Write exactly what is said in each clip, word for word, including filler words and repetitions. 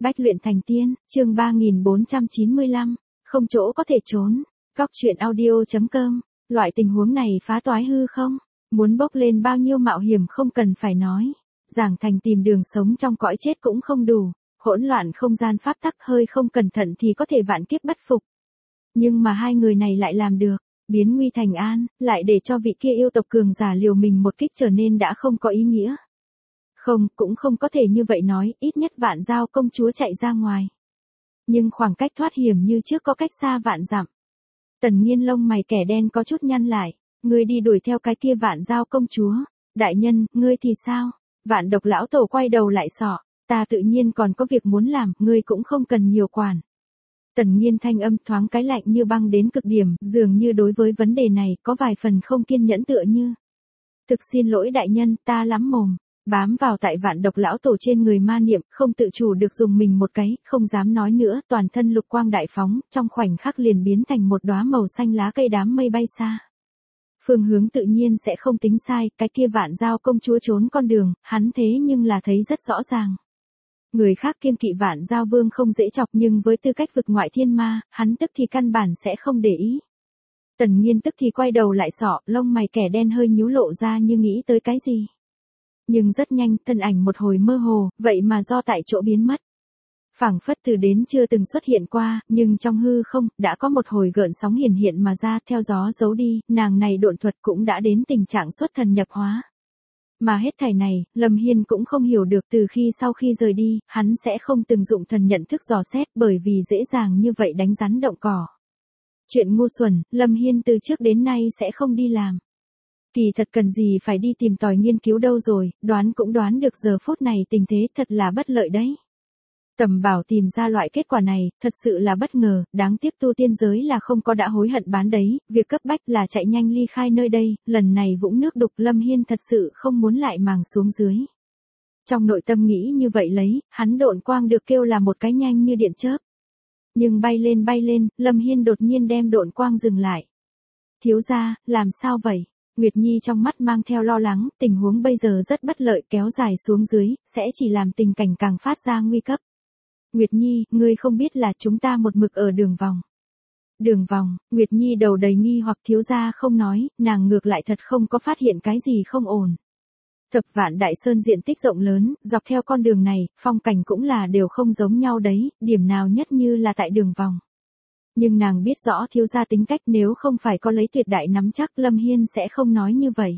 Bách luyện thành tiên, chương ba nghìn bốn trăm chín mươi lăm, không chỗ có thể trốn. Góc truyện audio chấm com, loại tình huống này phá toái hư không? Muốn bốc lên bao nhiêu mạo hiểm không cần phải nói. Giảng thành tìm đường sống trong cõi chết cũng không đủ, hỗn loạn không gian pháp tắc hơi không cẩn thận thì có thể vạn kiếp bất phục. Nhưng mà hai người này lại làm được, biến nguy thành an, lại để cho vị kia yêu tộc cường giả liều mình một kích trở nên đã không có ý nghĩa. Không, cũng không có thể như vậy nói, ít nhất Vạn Giao công chúa chạy ra ngoài. Nhưng khoảng cách thoát hiểm như trước có cách xa vạn dặm. Tần Nhiên lông mày kẻ đen có chút nhăn lại, ngươi đi đuổi theo cái kia Vạn Giao công chúa. Đại nhân, ngươi thì sao? Vạn Độc lão tổ quay đầu lại sọ, ta tự nhiên còn có việc muốn làm, ngươi cũng không cần nhiều quản. Tần Nhiên thanh âm thoáng cái lạnh như băng đến cực điểm, dường như đối với vấn đề này có vài phần không kiên nhẫn tựa như. Thực xin lỗi đại nhân, ta lắm mồm. Bám vào tại Vạn Độc lão tổ trên người ma niệm, không tự chủ được dùng mình một cái, không dám nói nữa, toàn thân lục quang đại phóng, trong khoảnh khắc liền biến thành một đóa màu xanh lá cây đám mây bay xa. Phương hướng tự nhiên sẽ không tính sai, cái kia Vạn Giao công chúa trốn con đường, hắn thế nhưng là thấy rất rõ ràng. Người khác kiêng kỵ Vạn Giao vương không dễ chọc, nhưng với tư cách vực ngoại thiên ma, hắn tức thì căn bản sẽ không để ý. Tần Nhiên tức thì quay đầu lại sọ, lông mày kẻ đen hơi nhíu lộ ra như nghĩ tới cái gì. Nhưng rất nhanh, thân ảnh một hồi mơ hồ, vậy mà do tại chỗ biến mất. Phảng phất từ đến chưa từng xuất hiện qua, nhưng trong hư không, đã có một hồi gợn sóng hiển hiện mà ra, theo gió giấu đi, nàng này độn thuật cũng đã đến tình trạng xuất thần nhập hóa. Mà hết thảy này, Lâm Hiên cũng không hiểu được, từ khi sau khi rời đi, hắn sẽ không từng dụng thần nhận thức dò xét, bởi vì dễ dàng như vậy đánh rắn động cỏ. Chuyện ngu xuẩn, Lâm Hiên từ trước đến nay sẽ không đi làm. Kỳ thật cần gì phải đi tìm tòi nghiên cứu đâu rồi, đoán cũng đoán được giờ phút này tình thế thật là bất lợi đấy. Tầm Bảo tìm ra loại kết quả này, thật sự là bất ngờ, đáng tiếc tu tiên giới là không có đã hối hận bán đấy, việc cấp bách là chạy nhanh ly khai nơi đây, lần này vũng nước đục Lâm Hiên thật sự không muốn lại màng xuống dưới. Trong nội tâm nghĩ như vậy lấy, hắn độn quang được kêu là một cái nhanh như điện chớp. Nhưng bay lên bay lên, Lâm Hiên đột nhiên đem độn quang dừng lại. Thiếu gia, làm sao vậy? Nguyệt Nhi trong mắt mang theo lo lắng, tình huống bây giờ rất bất lợi, kéo dài xuống dưới, sẽ chỉ làm tình cảnh càng phát ra nguy cấp. Nguyệt Nhi, ngươi không biết là chúng ta một mực ở đường vòng. Đường vòng, Nguyệt Nhi đầu đầy nghi hoặc, thiếu gia không nói, nàng ngược lại thật không có phát hiện cái gì không ổn. Thập Vạn Đại Sơn diện tích rộng lớn, dọc theo con đường này, phong cảnh cũng là đều không giống nhau đấy, điểm nào nhất như là tại đường vòng. Nhưng nàng biết rõ thiếu gia tính cách, nếu không phải có lấy tuyệt đại nắm chắc, Lâm Hiên sẽ không nói như vậy.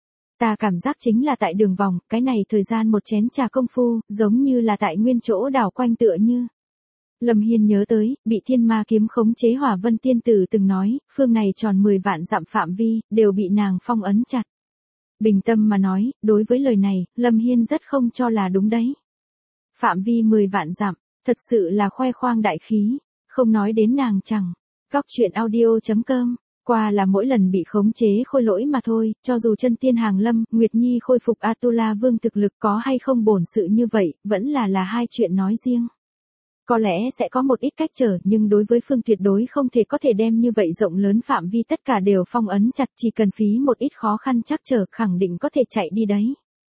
Ta cảm giác chính là tại đường vòng, cái này thời gian một chén trà công phu, giống như là tại nguyên chỗ đảo quanh tựa như. Lâm Hiên nhớ tới, bị thiên ma kiếm khống chế Hỏa Vân tiên tử từng nói, phương này tròn mười vạn dặm phạm vi, đều bị nàng phong ấn chặt. Bình tâm mà nói, đối với lời này, Lâm Hiên rất không cho là đúng đấy. Phạm vi mười vạn dặm, thật sự là khoe khoang đại khí. Không nói đến nàng chẳng. Góc truyện audio chấm com, qua là mỗi lần bị khống chế khôi lỗi mà thôi, cho dù chân tiên hàng lâm, Nguyệt Nhi khôi phục Atula vương thực lực có hay không bổn sự như vậy, vẫn là là hai chuyện nói riêng. Có lẽ sẽ có một ít cách trở, nhưng đối với phương tuyệt đối không thể có thể đem như vậy rộng lớn phạm vi tất cả đều phong ấn chặt, chỉ cần phí một ít khó khăn chắc trở, khẳng định có thể chạy đi đấy.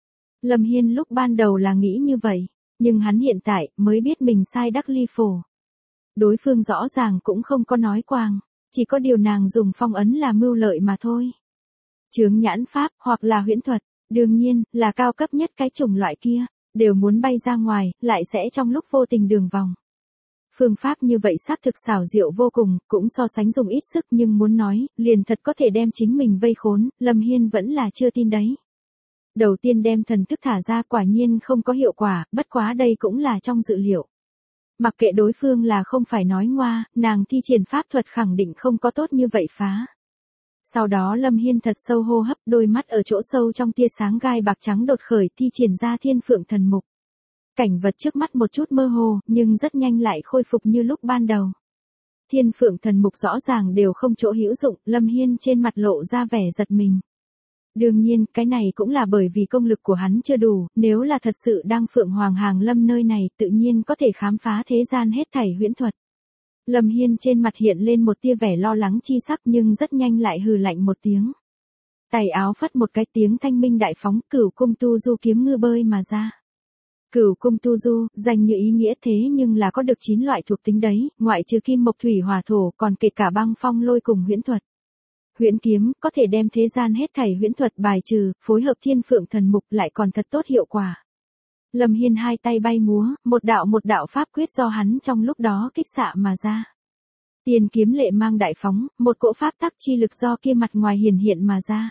Lâm Hiên lúc ban đầu là nghĩ như vậy, nhưng hắn hiện tại mới biết mình sai đắc ly phổ. Đối phương rõ ràng cũng không có nói quàng, chỉ có điều nàng dùng phong ấn là mưu lợi mà thôi. Chướng nhãn pháp, hoặc là huyễn thuật, đương nhiên, là cao cấp nhất cái chủng loại kia, đều muốn bay ra ngoài, lại sẽ trong lúc vô tình đường vòng. Phương pháp như vậy xác thực xảo diệu vô cùng, cũng so sánh dùng ít sức, nhưng muốn nói, liền thật có thể đem chính mình vây khốn, Lâm Hiên vẫn là chưa tin đấy. Đầu tiên đem thần thức thả ra quả nhiên không có hiệu quả, bất quá đây cũng là trong dự liệu. Mặc kệ đối phương là không phải nói ngoa, nàng thi triển pháp thuật khẳng định không có tốt như vậy phá. Sau đó Lâm Hiên thật sâu hô hấp, đôi mắt ở chỗ sâu trong tia sáng gai bạc trắng đột khởi, thi triển ra Thiên Phượng Thần Mục. Cảnh vật trước mắt một chút mơ hồ, nhưng rất nhanh lại khôi phục như lúc ban đầu. Thiên Phượng Thần Mục rõ ràng đều không chỗ hữu dụng, Lâm Hiên trên mặt lộ ra vẻ giật mình. Đương nhiên, cái này cũng là bởi vì công lực của hắn chưa đủ, nếu là thật sự đang Phượng Hoàng hàng lâm nơi này, tự nhiên có thể khám phá thế gian hết thảy huyễn thuật. Lâm Hiên trên mặt hiện lên một tia vẻ lo lắng chi sắc, nhưng rất nhanh lại hừ lạnh một tiếng. Tay áo phất một cái, tiếng thanh minh đại phóng, Cửu Cung Tu Du kiếm ngư bơi mà ra. Cửu cung tu du, danh như ý nghĩa thế nhưng là có được chín loại thuộc tính đấy, ngoại trừ kim mộc thủy hỏa thổ còn kể cả băng phong lôi cùng huyễn thuật. Huyễn kiếm, có thể đem thế gian hết thảy huyễn thuật bài trừ, phối hợp thiên phượng thần mục lại còn thật tốt hiệu quả. Lâm Hiên hai tay bay múa, một đạo một đạo pháp quyết do hắn trong lúc đó kích xạ mà ra. Tiền kiếm lệ mang đại phóng, một cỗ pháp tắc chi lực do kia mặt ngoài hiển hiện mà ra.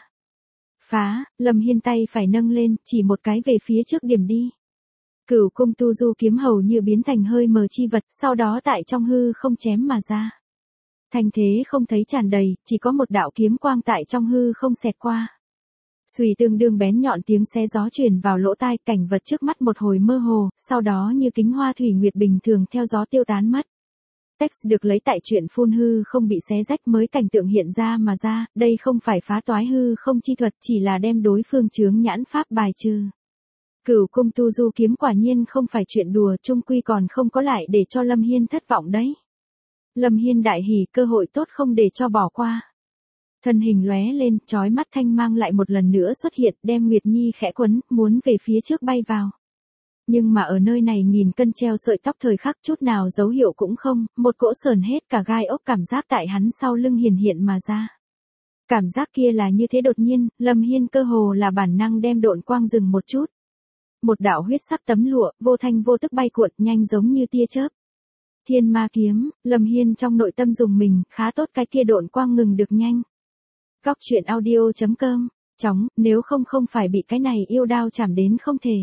Phá, Lâm Hiên tay phải nâng lên, chỉ một cái về phía trước điểm đi. Cửu cung tu du kiếm hầu như biến thành hơi mờ chi vật, sau đó tại trong hư không chém mà ra. Thanh thế không thấy tràn đầy, chỉ có một đạo kiếm quang tại trong hư không xẹt qua. Xùy tương đương bén nhọn tiếng xé gió truyền vào lỗ tai, cảnh vật trước mắt một hồi mơ hồ, sau đó như kính hoa thủy nguyệt bình thường theo gió tiêu tán mất. Text được lấy tại truyện phun hư không bị xé rách mới cảnh tượng hiện ra mà ra, đây không phải phá toái hư không chi thuật, chỉ là đem đối phương chướng nhãn pháp bài trừ. Cửu cung tu du kiếm quả nhiên không phải chuyện đùa, chung quy còn không có lại để cho Lâm Hiên thất vọng đấy. Lâm Hiên đại hỉ, cơ hội tốt không để cho bỏ qua. Thân hình lóe lên, chói mắt thanh mang lại một lần nữa xuất hiện, đem Nguyệt Nhi khẽ quấn, muốn về phía trước bay vào. Nhưng mà ở nơi này nghìn cân treo sợi tóc thời khắc chút nào dấu hiệu cũng không, một cỗ sờn hết cả gai ốc cảm giác tại hắn sau lưng hiển hiện mà ra. Cảm giác kia là như thế đột nhiên, Lâm Hiên cơ hồ là bản năng đem độn quang dừng một chút. Một đạo huyết sắc tấm lụa, vô thanh vô tức bay cuộn, nhanh giống như tia chớp. Thiên ma kiếm, Lâm Hiên trong nội tâm dùng mình, khá tốt cái kia độn quang ngừng được nhanh. Góc truyện audio chấm com, chóng, nếu không không phải bị cái này yêu đao chạm đến không thể.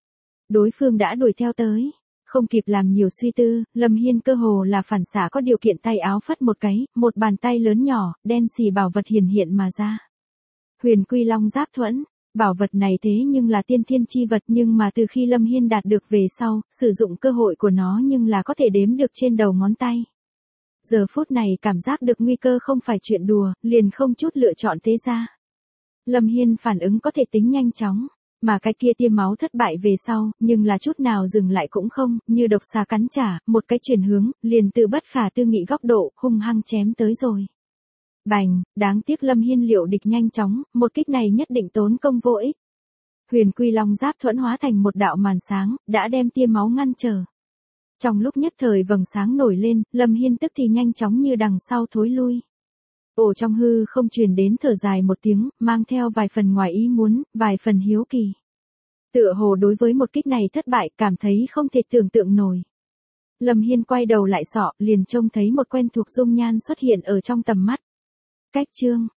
Đối phương đã đuổi theo tới, không kịp làm nhiều suy tư, Lâm Hiên cơ hồ là phản xạ có điều kiện tay áo phất một cái, một bàn tay lớn nhỏ, đen xì bảo vật hiển hiện mà ra. Huyền Quy Long Giáp Thuẫn, bảo vật này thế nhưng là tiên thiên chi vật nhưng mà từ khi Lâm Hiên đạt được về sau, sử dụng cơ hội của nó nhưng là có thể đếm được trên đầu ngón tay. Giờ phút này cảm giác được nguy cơ không phải chuyện đùa, liền không chút lựa chọn thế ra. Lâm Hiên phản ứng có thể tính nhanh chóng, mà cái kia tiêm máu thất bại về sau, nhưng là chút nào dừng lại cũng không, như độc xà cắn trả, một cái chuyển hướng, liền từ bất khả tư nghị góc độ, hung hăng chém tới rồi. Bành, đáng tiếc Lâm Hiên liệu địch nhanh chóng, một kích này nhất định tốn công vô ích. Huyền Quy Long Giáp Thuẫn hóa thành một đạo màn sáng, đã đem tia máu ngăn trở. Trong lúc nhất thời vầng sáng nổi lên, Lâm Hiên tức thì nhanh chóng như đằng sau thối lui. Ổ trong hư không truyền đến thở dài một tiếng, mang theo vài phần ngoài ý muốn, vài phần hiếu kỳ. Tựa hồ đối với một kích này thất bại, cảm thấy không thể tưởng tượng nổi. Lâm Hiên quay đầu lại sọ, liền trông thấy một quen thuộc dung nhan xuất hiện ở trong tầm mắt. Cách chương